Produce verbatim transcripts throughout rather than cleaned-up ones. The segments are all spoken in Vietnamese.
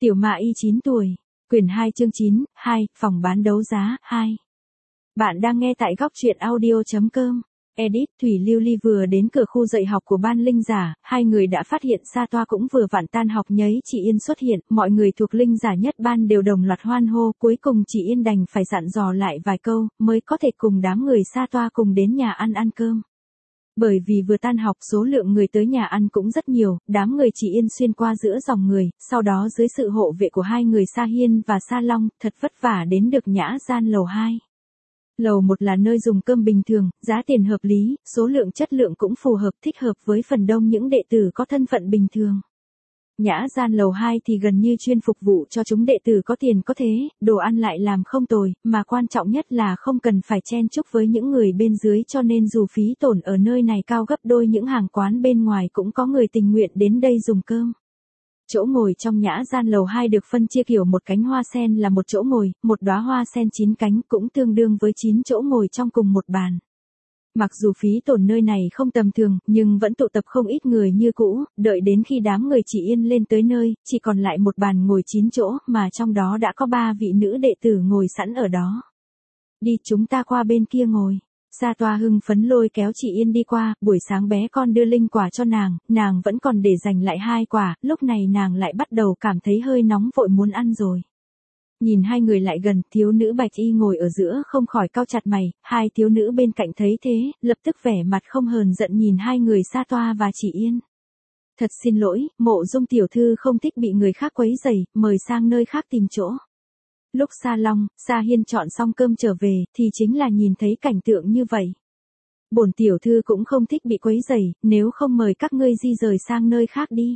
Tiểu Ma Y chín tuổi. Quyển hai chương chín, hai, phòng bán đấu giá, hai. Bạn đang nghe tại góc truyện audio chấm com. Edit, Thủy Lưu Ly vừa đến cửa khu dạy học của ban linh giả, hai người đã phát hiện Sa Toa cũng vừa vặn tan học nháy chị Yên xuất hiện, mọi người thuộc linh giả nhất ban đều đồng loạt hoan hô, cuối cùng chị Yên đành phải dặn dò lại vài câu, mới có thể cùng đám người Sa Toa cùng đến nhà ăn ăn cơm. Bởi vì vừa tan học số lượng người tới nhà ăn cũng rất nhiều, đám người chị Yên xuyên qua giữa dòng người, sau đó dưới sự hộ vệ của hai người Sa Hiên và Sa Long, thật vất vả đến được nhã gian lầu hai. Lầu một là nơi dùng cơm bình thường, giá tiền hợp lý, số lượng chất lượng cũng phù hợp thích hợp với phần đông những đệ tử có thân phận bình thường. Nhã gian lầu hai thì gần như chuyên phục vụ cho chúng đệ tử có tiền có thế, đồ ăn lại làm không tồi, mà quan trọng nhất là không cần phải chen chúc với những người bên dưới cho nên dù phí tổn ở nơi này cao gấp đôi những hàng quán bên ngoài cũng có người tình nguyện đến đây dùng cơm. Chỗ ngồi trong nhã gian lầu hai được phân chia kiểu một cánh hoa sen là một chỗ ngồi, một đóa hoa sen chín cánh cũng tương đương với chín chỗ ngồi trong cùng một bàn. Mặc dù phí tổn nơi này không tầm thường, nhưng vẫn tụ tập không ít người như cũ, đợi đến khi đám người chị Yên lên tới nơi, chỉ còn lại một bàn ngồi chín chỗ, mà trong đó đã có ba vị nữ đệ tử ngồi sẵn ở đó. Đi, chúng ta qua bên kia ngồi. Sa Toa hưng phấn lôi kéo chị Yên đi qua, buổi sáng bé con đưa linh quả cho nàng, nàng vẫn còn để dành lại hai quả, lúc này nàng lại bắt đầu cảm thấy hơi nóng vội muốn ăn rồi. Nhìn hai người lại gần, thiếu nữ bạch y ngồi ở giữa không khỏi cau chặt mày, hai thiếu nữ bên cạnh thấy thế, lập tức vẻ mặt không hờn giận nhìn hai người Sa Toa và chị Yên. Thật xin lỗi, Mộ Dung tiểu thư không thích bị người khác quấy rầy, mời sang nơi khác tìm chỗ. Lúc Sa Long, Sa Hiên chọn xong cơm trở về, thì chính là nhìn thấy cảnh tượng như vậy. Bổn tiểu thư cũng không thích bị quấy rầy, nếu không mời các ngươi di rời sang nơi khác đi.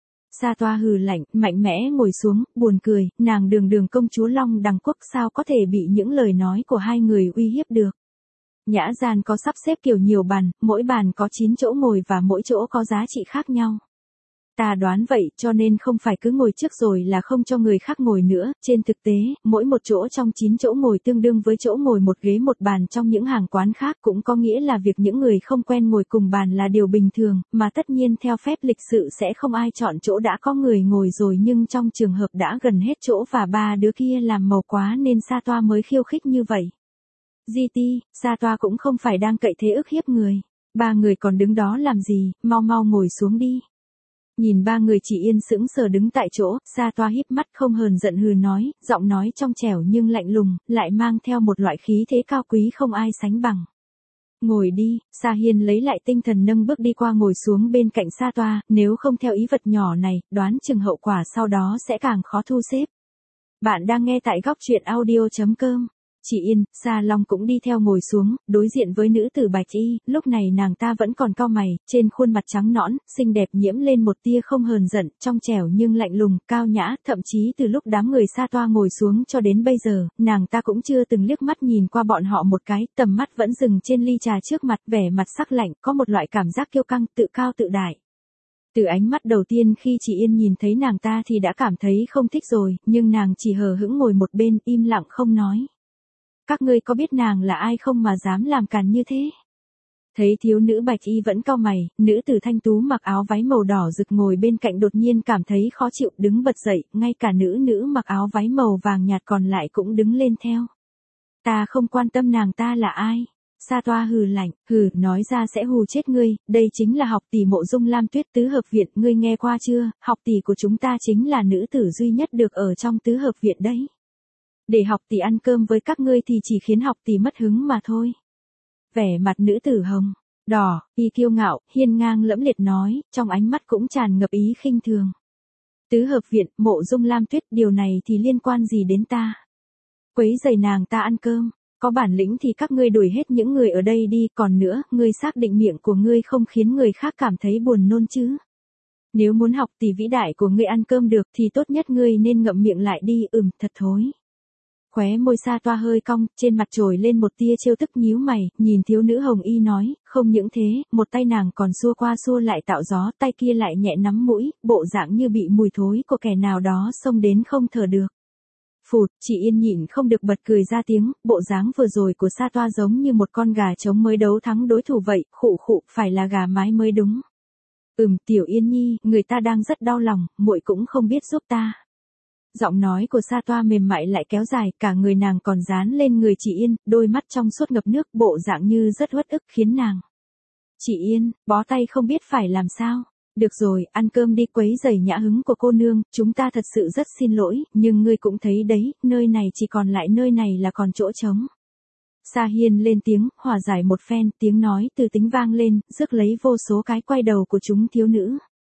Sa Toa hừ lạnh, mạnh mẽ ngồi xuống, buồn cười, nàng đường đường công chúa Long Đằng Quốc sao có thể bị những lời nói của hai người uy hiếp được. Nhã gian có sắp xếp kiểu nhiều bàn, mỗi bàn có chín chỗ ngồi và mỗi chỗ có giá trị khác nhau. Ta đoán vậy cho nên không phải cứ ngồi trước rồi là không cho người khác ngồi nữa, trên thực tế, mỗi một chỗ trong chín chỗ ngồi tương đương với chỗ ngồi một ghế một bàn trong những hàng quán khác cũng có nghĩa là việc những người không quen ngồi cùng bàn là điều bình thường, mà tất nhiên theo phép lịch sự sẽ không ai chọn chỗ đã có người ngồi rồi nhưng trong trường hợp đã gần hết chỗ và ba đứa kia làm màu quá nên Sa Toa mới khiêu khích như vậy. Di ti, Sa Toa cũng không phải đang cậy thế ức hiếp người. Ba người còn đứng đó làm gì, mau mau ngồi xuống đi. Nhìn ba người chị Yên sững sờ đứng tại chỗ, Sa Toa híp mắt không hờn giận hừ nói, giọng nói trong trẻo nhưng lạnh lùng, lại mang theo một loại khí thế cao quý không ai sánh bằng. Ngồi đi, Sa Hiên lấy lại tinh thần nâng bước đi qua ngồi xuống bên cạnh Sa Toa, nếu không theo ý vật nhỏ này, đoán chừng hậu quả sau đó sẽ càng khó thu xếp. Bạn đang nghe tại góc truyện audio chấm com. Chị Yên, Sa Long cũng đi theo ngồi xuống, đối diện với nữ tử bạch y, lúc này nàng ta vẫn còn cau mày, trên khuôn mặt trắng nõn, xinh đẹp nhiễm lên một tia không hờn giận, trong trẻo nhưng lạnh lùng, cao nhã, thậm chí từ lúc đám người Sa Toa ngồi xuống cho đến bây giờ, nàng ta cũng chưa từng liếc mắt nhìn qua bọn họ một cái, tầm mắt vẫn dừng trên ly trà trước mặt, vẻ mặt sắc lạnh, có một loại cảm giác kiêu căng, tự cao tự đại. Từ ánh mắt đầu tiên khi chị Yên nhìn thấy nàng ta thì đã cảm thấy không thích rồi, nhưng nàng chỉ hờ hững ngồi một bên, im lặng không nói. Các ngươi có biết nàng là ai không mà dám làm càn như thế? Thấy thiếu nữ bạch y vẫn cau mày, nữ tử thanh tú mặc áo váy màu đỏ rực ngồi bên cạnh đột nhiên cảm thấy khó chịu đứng bật dậy, ngay cả nữ nữ mặc áo váy màu vàng nhạt còn lại cũng đứng lên theo. Ta không quan tâm nàng ta là ai. Sa Toa hừ lạnh, hừ, nói ra sẽ hù chết ngươi, đây chính là học tỷ Mộ Dung Lam Tuyết tứ hợp viện, ngươi nghe qua chưa, học tỷ của chúng ta chính là nữ tử duy nhất được ở trong tứ hợp viện đấy. Để học tỷ ăn cơm với các ngươi thì chỉ khiến học tỷ mất hứng mà thôi. Vẻ mặt nữ tử hồng, đỏ, y kiêu ngạo, hiên ngang lẫm liệt nói, trong ánh mắt cũng tràn ngập ý khinh thường. Tứ hợp viện, Mộ Dung Lam Tuyết, điều này thì liên quan gì đến ta? Quấy rầy nàng ta ăn cơm, có bản lĩnh thì các ngươi đuổi hết những người ở đây đi, còn nữa, ngươi xác định miệng của ngươi không khiến người khác cảm thấy buồn nôn chứ? Nếu muốn học tỷ vĩ đại của ngươi ăn cơm được thì tốt nhất ngươi nên ngậm miệng lại đi, ừm, thật thối. Khóe môi Sa Toa hơi cong, trên mặt trồi lên một tia trêu tức nhíu mày, nhìn thiếu nữ hồng y nói, không những thế, một tay nàng còn xua qua xua lại tạo gió, tay kia lại nhẹ nắm mũi, bộ dạng như bị mùi thối của kẻ nào đó xông đến không thở được. Phụt, chị Yên nhịn không được bật cười ra tiếng, bộ dáng vừa rồi của Sa Toa giống như một con gà trống mới đấu thắng đối thủ vậy, khụ khụ, phải là gà mái mới đúng. Ừm, Tiểu Yên Nhi, người ta đang rất đau lòng, muội cũng không biết giúp ta. Giọng nói của Sa Toa mềm mại lại kéo dài, cả người nàng còn dán lên người chị Yên, đôi mắt trong suốt ngập nước, bộ dạng như rất uất ức khiến nàng. Chị Yên, bó tay không biết phải làm sao. Được rồi, ăn cơm đi, quấy rầy nhã hứng của cô nương, chúng ta thật sự rất xin lỗi, nhưng ngươi cũng thấy đấy, nơi này chỉ còn lại nơi này là còn chỗ trống. Sa Hiên lên tiếng, hòa giải một phen, tiếng nói từ tính vang lên, rước lấy vô số cái quay đầu của chúng thiếu nữ.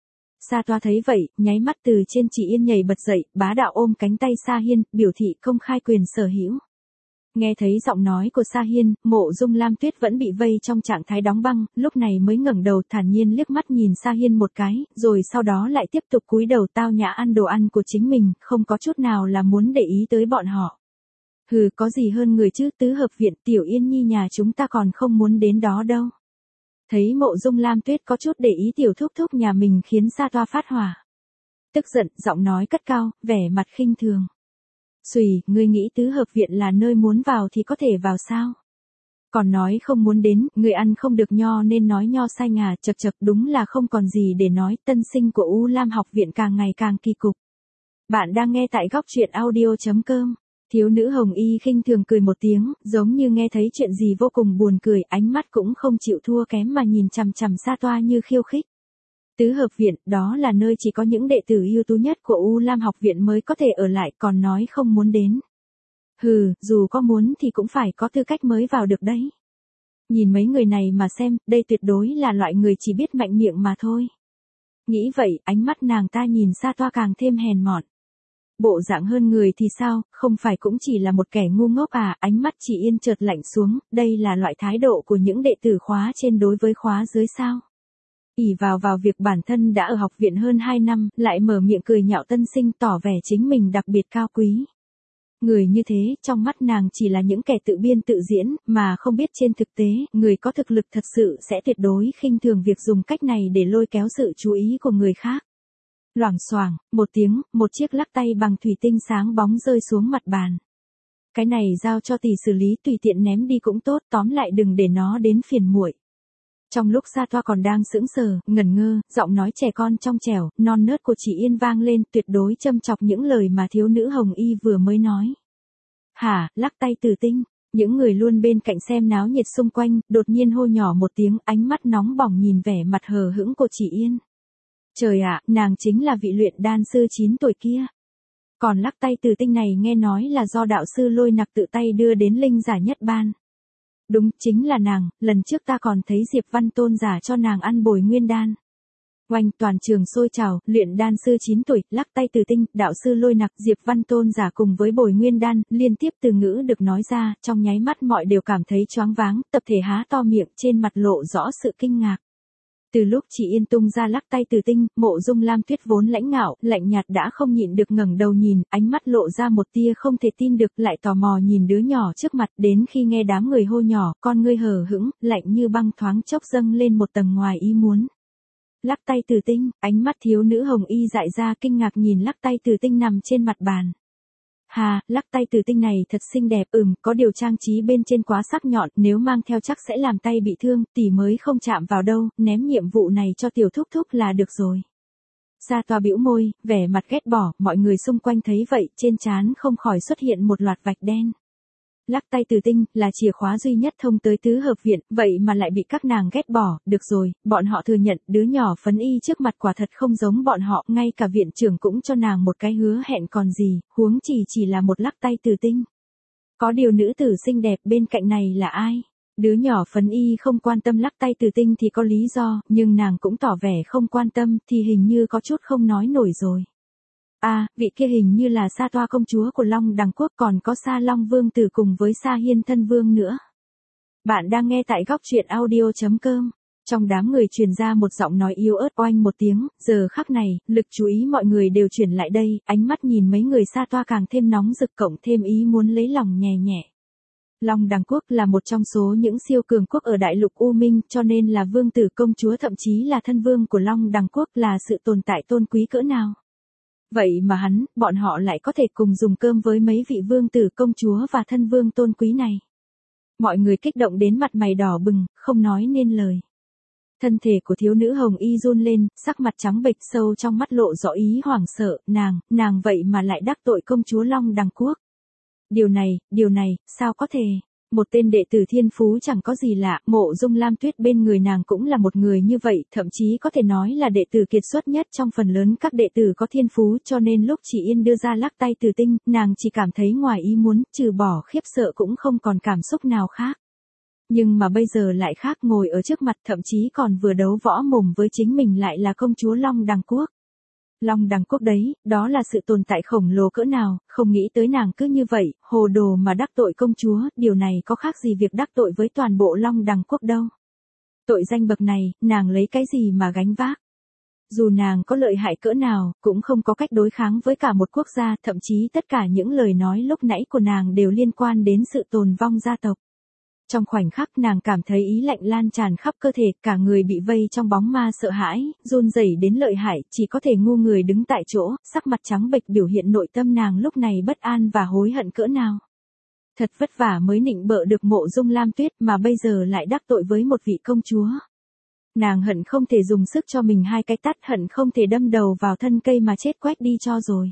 Sa Toa thấy vậy, nháy mắt từ trên chị Yên nhảy bật dậy, bá đạo ôm cánh tay Sa Hiên, biểu thị công khai quyền sở hữu. Nghe thấy giọng nói của Sa Hiên, Mộ Dung Lam Tuyết vẫn bị vây trong trạng thái đóng băng, lúc này mới ngẩng đầu thản nhiên liếc mắt nhìn Sa Hiên một cái, rồi sau đó lại tiếp tục cúi đầu tao nhã ăn đồ ăn của chính mình, không có chút nào là muốn để ý tới bọn họ. Hừ, có gì hơn người chứ, tứ hợp viện, Tiểu Yên Nhi nhà chúng ta còn không muốn đến đó đâu. Thấy Mộ Dung Lam Tuyết có chút để ý tiểu thúc thúc nhà mình khiến Sa Toa phát hỏa. Tức giận, giọng nói cất cao, vẻ mặt khinh thường. Xùy, ngươi nghĩ tứ hợp viện là nơi muốn vào thì có thể vào sao? Còn nói không muốn đến, người ăn không được nho nên nói nho sai ngà, chật chật, đúng là không còn gì để nói, tân sinh của U Lam học viện càng ngày càng kỳ cục. Bạn đang nghe tại góc truyện audio chấm com. Thiếu nữ Hồng Y khinh thường cười một tiếng, giống như nghe thấy chuyện gì vô cùng buồn cười, ánh mắt cũng không chịu thua kém mà nhìn chằm chằm Sa Toa như khiêu khích. Tứ hợp viện, đó là nơi chỉ có những đệ tử ưu tú nhất của U Lam học viện mới có thể ở lại, còn nói không muốn đến. Hừ, dù có muốn thì cũng phải có tư cách mới vào được đấy. Nhìn mấy người này mà xem, đây tuyệt đối là loại người chỉ biết mạnh miệng mà thôi. Nghĩ vậy, ánh mắt nàng ta nhìn Sa Toa càng thêm hèn mọn. Bộ dạng hơn người thì sao, không phải cũng chỉ là một kẻ ngu ngốc à, ánh mắt chị Yên chợt lạnh xuống, đây là loại thái độ của những đệ tử khóa trên đối với khóa dưới sao. ỷ vào vào việc bản thân đã ở học viện hơn hai năm, lại mở miệng cười nhạo tân sinh tỏ vẻ chính mình đặc biệt cao quý. Người như thế, trong mắt nàng chỉ là những kẻ tự biên tự diễn, mà không biết trên thực tế, người có thực lực thật sự sẽ tuyệt đối khinh thường việc dùng cách này để lôi kéo sự chú ý của người khác. Loảng xoảng, một tiếng, một chiếc lắc tay bằng thủy tinh sáng bóng rơi xuống mặt bàn. Cái này giao cho tỷ xử lý, tùy tiện ném đi cũng tốt, tóm lại đừng để nó đến phiền muội. Trong lúc Sa Toa còn đang sững sờ, ngẩn ngơ, giọng nói trẻ con trong trẻo, non nớt của chị Yên vang lên, tuyệt đối châm chọc những lời mà thiếu nữ Hồng Y vừa mới nói. Hả, lắc tay Tử Tinh, những người luôn bên cạnh xem náo nhiệt xung quanh, đột nhiên hô nhỏ một tiếng, ánh mắt nóng bỏng nhìn vẻ mặt hờ hững của chị Yên. Trời ạ, nàng chính là vị luyện đan sư chín tuổi kia. Còn lắc tay Tử Tinh này nghe nói là do đạo sư Lôi Nặc tự tay đưa đến linh giả nhất ban. Đúng, chính là nàng, lần trước ta còn thấy Diệp Văn Tôn giả cho nàng ăn bồi nguyên đan. Oanh, toàn trường sôi trào, luyện đan sư chín tuổi, lắc tay Tử Tinh, đạo sư Lôi Nặc, Diệp Văn Tôn giả cùng với bồi nguyên đan, liên tiếp từ ngữ được nói ra, trong nháy mắt mọi đều cảm thấy choáng váng, tập thể há to miệng, trên mặt lộ rõ sự kinh ngạc. Từ lúc chị Yên tung ra lắc tay Tử Tinh, Mộ Dung Lam Tuyết vốn lãnh ngạo, lạnh nhạt đã không nhịn được ngẩng đầu nhìn, ánh mắt lộ ra một tia không thể tin được, lại tò mò nhìn đứa nhỏ trước mặt, đến khi nghe đám người hô nhỏ, con ngươi hờ hững, lạnh như băng thoáng chốc dâng lên một tầng ngoài ý muốn. Lắc tay Tử Tinh, ánh mắt thiếu nữ Hồng Y dại ra kinh ngạc nhìn lắc tay Tử Tinh nằm trên mặt bàn. Hà, lắc tay Tử Tinh này thật xinh đẹp, ừm, có điều trang trí bên trên quá sắc nhọn, nếu mang theo chắc sẽ làm tay bị thương, tỷ mới không chạm vào đâu, ném nhiệm vụ này cho tiểu thúc thúc là được rồi. Sa Toa bĩu môi, vẻ mặt ghét bỏ, mọi người xung quanh thấy vậy, trên trán không khỏi xuất hiện một loạt vạch đen. Lắc tay Tử Tinh là chìa khóa duy nhất thông tới tứ hợp viện, vậy mà lại bị các nàng ghét bỏ, được rồi, bọn họ thừa nhận, đứa nhỏ phấn y trước mặt quả thật không giống bọn họ, ngay cả viện trưởng cũng cho nàng một cái hứa hẹn còn gì, huống chỉ chỉ là một lắc tay Tử Tinh. Có điều nữ tử xinh đẹp bên cạnh này là ai? Đứa nhỏ phấn y không quan tâm lắc tay Tử Tinh thì có lý do, nhưng nàng cũng tỏ vẻ không quan tâm thì hình như có chút không nói nổi rồi. À, vị kia hình như là Sa Toa công chúa của Long Đằng Quốc, còn có Sa Long Vương tử cùng với Sa Hiên thân vương nữa. Bạn đang nghe tại góc truyện audio chấm com. Trong đám người truyền ra một giọng nói yếu ớt, oanh một tiếng, giờ khắc này, lực chú ý mọi người đều chuyển lại đây, ánh mắt nhìn mấy người Sa Toa càng thêm nóng rực cộng thêm ý muốn lấy lòng nhẹ nhẹ. Long Đằng Quốc là một trong số những siêu cường quốc ở đại lục U Minh, cho nên là vương tử công chúa thậm chí là thân vương của Long Đằng Quốc là sự tồn tại tôn quý cỡ nào. Vậy mà hắn, bọn họ lại có thể cùng dùng cơm với mấy vị vương tử công chúa và thân vương tôn quý này. Mọi người kích động đến mặt mày đỏ bừng, không nói nên lời. Thân thể của thiếu nữ hồng y run lên, sắc mặt trắng bệch, sâu trong mắt lộ rõ ý hoảng sợ, nàng, nàng vậy mà lại đắc tội công chúa Long Đằng Quốc. Điều này, điều này, sao có thể? Một tên đệ tử thiên phú chẳng có gì lạ, Mộ Dung Lam Tuyết bên người nàng cũng là một người như vậy, thậm chí có thể nói là đệ tử kiệt xuất nhất trong phần lớn các đệ tử có thiên phú, cho nên lúc Chỉ Yên đưa ra lắc tay từ tinh, nàng chỉ cảm thấy ngoài ý muốn, trừ bỏ khiếp sợ cũng không còn cảm xúc nào khác. Nhưng mà bây giờ lại khác, ngồi ở trước mặt thậm chí còn vừa đấu võ mồm với chính mình lại là công chúa Long Đằng Quốc. Long Đằng Quốc đấy, đó là sự tồn tại khổng lồ cỡ nào, không nghĩ tới nàng cứ như vậy, hồ đồ mà đắc tội công chúa, điều này có khác gì việc đắc tội với toàn bộ Long Đằng Quốc đâu. Tội danh bậc này, nàng lấy cái gì mà gánh vác. Dù nàng có lợi hại cỡ nào, cũng không có cách đối kháng với cả một quốc gia, thậm chí tất cả những lời nói lúc nãy của nàng đều liên quan đến sự tồn vong gia tộc. Trong khoảnh khắc nàng cảm thấy ý lạnh lan tràn khắp cơ thể, cả người bị vây trong bóng ma sợ hãi, run rẩy đến lợi hại, chỉ có thể ngu người đứng tại chỗ, sắc mặt trắng bệch biểu hiện nội tâm nàng lúc này bất an và hối hận cỡ nào. Thật vất vả mới nịnh bợ được Mộ Dung Lam Tuyết mà bây giờ lại đắc tội với một vị công chúa. Nàng hận không thể dùng sức cho mình hai cái tát, hận không thể đâm đầu vào thân cây mà chết quách đi cho rồi.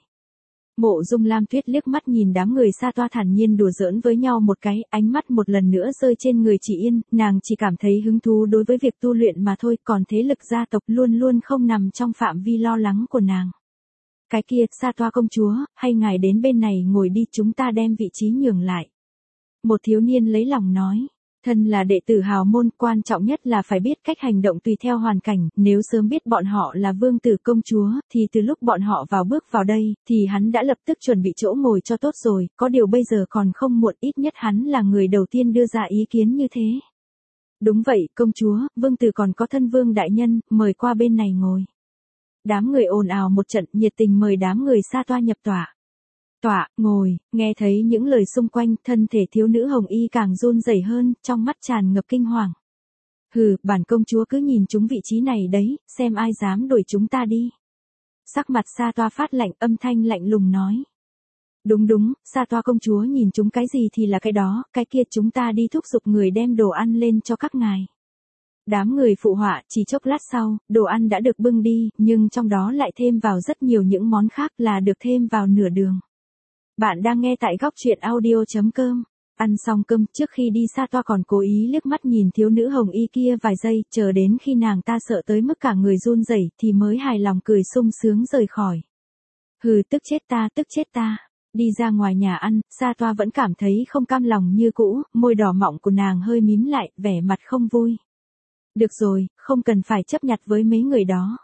Mộ Dung Lam Tuyết liếc mắt nhìn đám người Sa Toa thản nhiên đùa giỡn với nhau một cái, ánh mắt một lần nữa rơi trên người Chỉ Yên, nàng chỉ cảm thấy hứng thú đối với việc tu luyện mà thôi, còn thế lực gia tộc luôn luôn không nằm trong phạm vi lo lắng của nàng. Cái kia, Sa Toa công chúa, hay ngài đến bên này ngồi đi, chúng ta đem vị trí nhường lại. Một thiếu niên lấy lòng nói. Thân là đệ tử hào môn, quan trọng nhất là phải biết cách hành động tùy theo hoàn cảnh, nếu sớm biết bọn họ là vương tử công chúa, thì từ lúc bọn họ vào bước vào đây, thì hắn đã lập tức chuẩn bị chỗ ngồi cho tốt rồi, có điều bây giờ còn không muộn, ít nhất hắn là người đầu tiên đưa ra ý kiến như thế. Đúng vậy, công chúa, vương tử còn có thân vương đại nhân, mời qua bên này ngồi. Đám người ồn ào một trận, nhiệt tình mời đám người Sa Toa nhập tọa. Tọa, ngồi, nghe thấy những lời xung quanh, thân thể thiếu nữ hồng y càng run rẩy hơn, trong mắt tràn ngập kinh hoàng. Hừ, bản công chúa cứ nhìn chúng vị trí này đấy, xem ai dám đuổi chúng ta đi. Sắc mặt Sa Toa phát lạnh, âm thanh lạnh lùng nói. Đúng đúng, Sa Toa công chúa nhìn chúng cái gì thì là cái đó, cái kia chúng ta đi thúc giục người đem đồ ăn lên cho các ngài. Đám người phụ họa, chỉ chốc lát sau, đồ ăn đã được bưng đi, nhưng trong đó lại thêm vào rất nhiều những món khác là được thêm vào nửa đường. Bạn đang nghe tại góc truyện audio chấm com. Ăn xong cơm, trước khi đi Sa Toa còn cố ý liếc mắt nhìn thiếu nữ hồng y kia vài giây, chờ đến khi nàng ta sợ tới mức cả người run rẩy thì mới hài lòng cười sung sướng rời khỏi. Hừ, tức chết ta, tức chết ta. Đi ra ngoài nhà ăn, Sa Toa vẫn cảm thấy không cam lòng như cũ, môi đỏ mọng của nàng hơi mím lại, vẻ mặt không vui. Được rồi, không cần phải chấp nhặt với mấy người đó.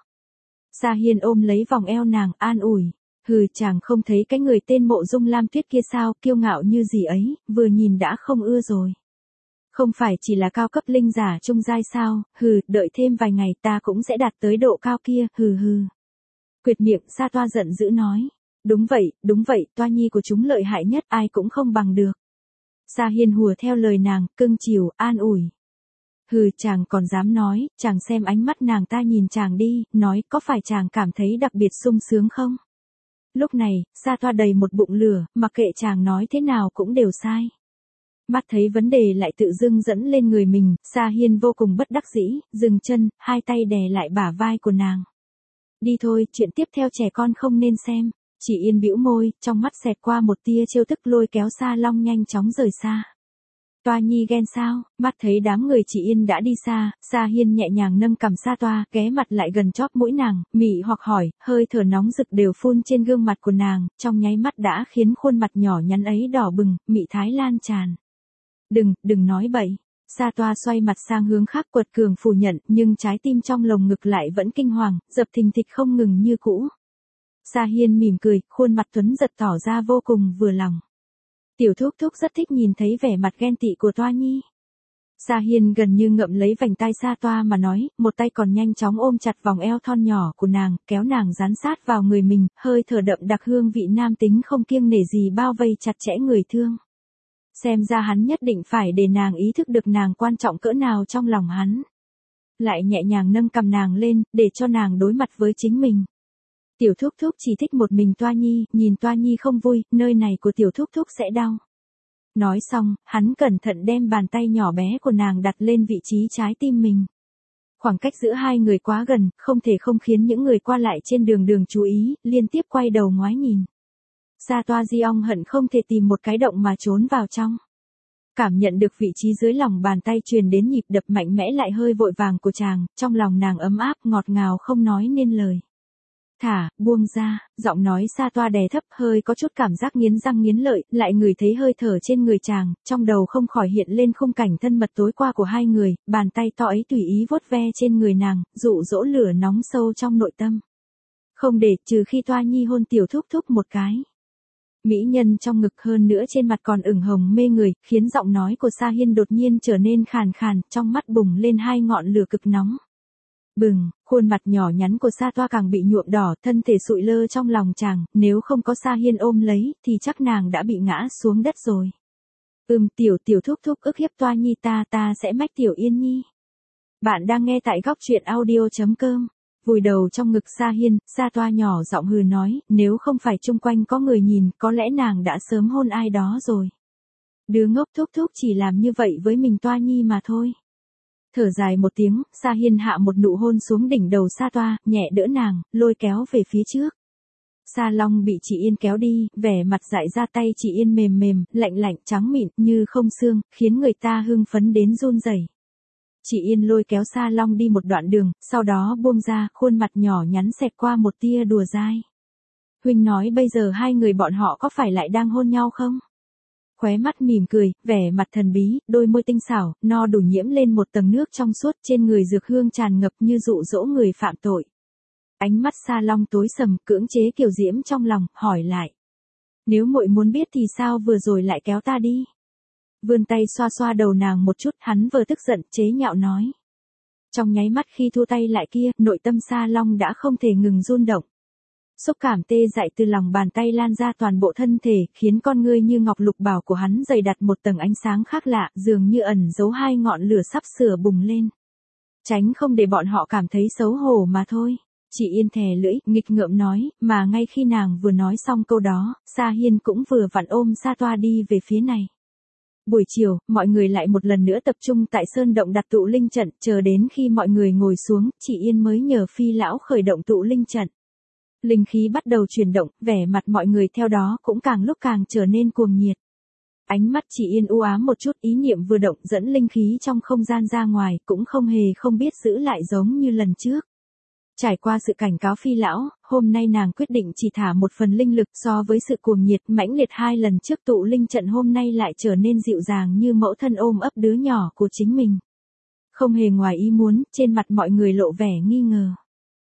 Sa Hiên ôm lấy vòng eo nàng, an ủi. Hừ, chàng không thấy cái người tên Mộ Dung Lam Tuyết kia sao, kiêu ngạo như gì ấy, vừa nhìn đã không ưa rồi. Không phải chỉ là cao cấp linh giả trung giai sao, hừ, đợi thêm vài ngày ta cũng sẽ đạt tới độ cao kia, hừ hừ. Quyệt miệng, Sa Toa giận dữ nói. Đúng vậy, đúng vậy, Toa nhi của chúng lợi hại nhất, ai cũng không bằng được. Sa Hiên hùa theo lời nàng, cưng chiều, an ủi. Hừ, chàng còn dám nói, chàng xem ánh mắt nàng ta nhìn chàng đi, nói có phải chàng cảm thấy đặc biệt sung sướng không? Lúc này, Sa Toa đầy một bụng lửa, mặc kệ chàng nói thế nào cũng đều sai. Mắt thấy vấn đề lại tự dưng dẫn lên người mình, Sa Hiên vô cùng bất đắc dĩ, dừng chân, hai tay đè lại bả vai của nàng. Đi thôi, chuyện tiếp theo trẻ con không nên xem. Chỉ Yên bĩu môi, trong mắt xẹt qua một tia trêu tức, lôi kéo Sa Long nhanh chóng rời xa. Toa nhi ghen sao? Mắt thấy đám người Chỉ Yên đã đi xa, Sa Hiên nhẹ nhàng nâng cằm Sa Toa, ghé mặt lại gần chóp mũi nàng, mị hoặc hỏi, hơi thở nóng rực đều phun trên gương mặt của nàng, trong nháy mắt đã khiến khuôn mặt nhỏ nhắn ấy đỏ bừng, mị thái lan tràn. Đừng, đừng nói bậy. Sa Toa xoay mặt sang hướng khác, quật cường phủ nhận, nhưng trái tim trong lồng ngực lại vẫn kinh hoàng, dập thình thịch không ngừng như cũ. Sa Hiên mỉm cười, khuôn mặt tuấn giật tỏ ra vô cùng vừa lòng. Tiểu thúc thúc rất thích nhìn thấy vẻ mặt ghen tị của Toa nhi. Sa Hiên gần như ngậm lấy vành tai Sa Toa mà nói, một tay còn nhanh chóng ôm chặt vòng eo thon nhỏ của nàng, kéo nàng dán sát vào người mình, hơi thở đậm đặc hương vị nam tính không kiêng nể gì bao vây chặt chẽ người thương. Xem ra hắn nhất định phải để nàng ý thức được nàng quan trọng cỡ nào trong lòng hắn. Lại nhẹ nhàng nâng cầm nàng lên, để cho nàng đối mặt với chính mình. Tiểu thúc thúc chỉ thích một mình Toa nhi, nhìn Toa nhi không vui, nơi này của tiểu thúc thúc sẽ đau. Nói xong, hắn cẩn thận đem bàn tay nhỏ bé của nàng đặt lên vị trí trái tim mình. Khoảng cách giữa hai người quá gần, không thể không khiến những người qua lại trên đường đường chú ý, liên tiếp quay đầu ngoái nhìn. Sa Toa Jeong hận không thể tìm một cái động mà trốn vào trong. Cảm nhận được vị trí dưới lòng bàn tay truyền đến nhịp đập mạnh mẽ lại hơi vội vàng của chàng, trong lòng nàng ấm áp ngọt ngào không nói nên lời. Thả, buông ra, giọng nói Sa Toa đè thấp hơi có chút cảm giác nghiến răng nghiến lợi, lại ngửi thấy hơi thở trên người chàng, trong đầu không khỏi hiện lên khung cảnh thân mật tối qua của hai người, bàn tay to ấy tùy ý vuốt ve trên người nàng, dụ dỗ lửa nóng sâu trong nội tâm. Không để, trừ khi Toa Nhi hôn tiểu thúc thúc một cái. Mỹ nhân trong ngực hơn nữa trên mặt còn ửng hồng mê người, khiến giọng nói của Sa Hiên đột nhiên trở nên khàn khàn, trong mắt bùng lên hai ngọn lửa cực nóng. Bừng, khuôn mặt nhỏ nhắn của Sa Toa càng bị nhuộm đỏ, thân thể sụi lơ trong lòng chàng, nếu không có Sa Hiên ôm lấy, thì chắc nàng đã bị ngã xuống đất rồi. Ừm, tiểu tiểu thúc thúc ức hiếp Toa Nhi ta ta sẽ mách tiểu Yên Nhi. Bạn đang nghe tại góc truyện audio chấm com. Vùi đầu trong ngực Sa Hiên, Sa Toa nhỏ giọng hừ nói, nếu không phải chung quanh có người nhìn, có lẽ nàng đã sớm hôn ai đó rồi. Đứa ngốc thúc thúc chỉ làm như vậy với mình Toa Nhi mà thôi. Thở dài một tiếng, Sa Hiên hạ một nụ hôn xuống đỉnh đầu Sa Toa, nhẹ đỡ nàng, lôi kéo về phía trước. Sa Long bị chị Yên kéo đi, vẻ mặt dại ra tay chị Yên mềm mềm, lạnh lạnh, trắng mịn, như không xương, khiến người ta hưng phấn đến run rẩy. Chị Yên lôi kéo Sa Long đi một đoạn đường, sau đó buông ra, khuôn mặt nhỏ nhắn xẹt qua một tia đùa dai. Huynh nói bây giờ hai người bọn họ có phải lại đang hôn nhau không? Khóe mắt mỉm cười, vẻ mặt thần bí, đôi môi tinh xảo, no đủ nhiễm lên một tầng nước trong suốt, trên người dược hương tràn ngập như dụ dỗ người phạm tội. Ánh mắt Sa Long tối sầm, cưỡng chế kiều diễm trong lòng, hỏi lại. Nếu muội muốn biết thì sao vừa rồi lại kéo ta đi? Vươn tay xoa xoa đầu nàng một chút, hắn vừa tức giận, chế nhạo nói. Trong nháy mắt khi thu tay lại kia, nội tâm Sa Long đã không thể ngừng run động. Xúc cảm tê dại từ lòng bàn tay lan ra toàn bộ thân thể, khiến con ngươi như ngọc lục bảo của hắn dày đặt một tầng ánh sáng khác lạ, dường như ẩn giấu hai ngọn lửa sắp sửa bùng lên. Tránh không để bọn họ cảm thấy xấu hổ mà thôi. Chị Yên thè lưỡi, nghịch ngợm nói, mà ngay khi nàng vừa nói xong câu đó, Sa Hiên cũng vừa vặn ôm Sa Toa đi về phía này. Buổi chiều, mọi người lại một lần nữa tập trung tại sơn động đặt tụ linh trận, chờ đến khi mọi người ngồi xuống, chị Yên mới nhờ Phi lão khởi động tụ linh trận. Linh khí bắt đầu chuyển động, vẻ mặt mọi người theo đó cũng càng lúc càng trở nên cuồng nhiệt. Ánh mắt chị Yên u ám một chút, ý niệm vừa động dẫn linh khí trong không gian ra ngoài, cũng không hề không biết giữ lại giống như lần trước. Trải qua sự cảnh cáo Phi lão, hôm nay nàng quyết định chỉ thả một phần linh lực, so với sự cuồng nhiệt mãnh liệt hai lần trước tụ linh trận hôm nay lại trở nên dịu dàng như mẫu thân ôm ấp đứa nhỏ của chính mình. Không hề ngoài ý muốn, trên mặt mọi người lộ vẻ nghi ngờ.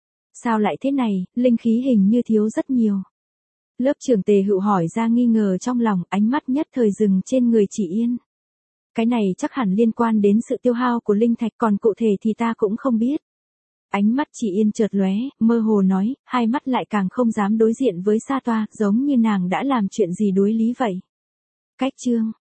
Sao lại thế này, linh khí hình như thiếu rất nhiều. Lớp trưởng Tề Hựu hỏi ra nghi ngờ trong lòng, ánh mắt nhất thời dừng trên người chị Yên. Cái này chắc hẳn liên quan đến sự tiêu hao của linh thạch, còn cụ thể thì ta cũng không biết. Ánh mắt chị Yên chợt lóe, mơ hồ nói, hai mắt lại càng không dám đối diện với Sa Toa, giống như nàng đã làm chuyện gì đối lý vậy. Cách chương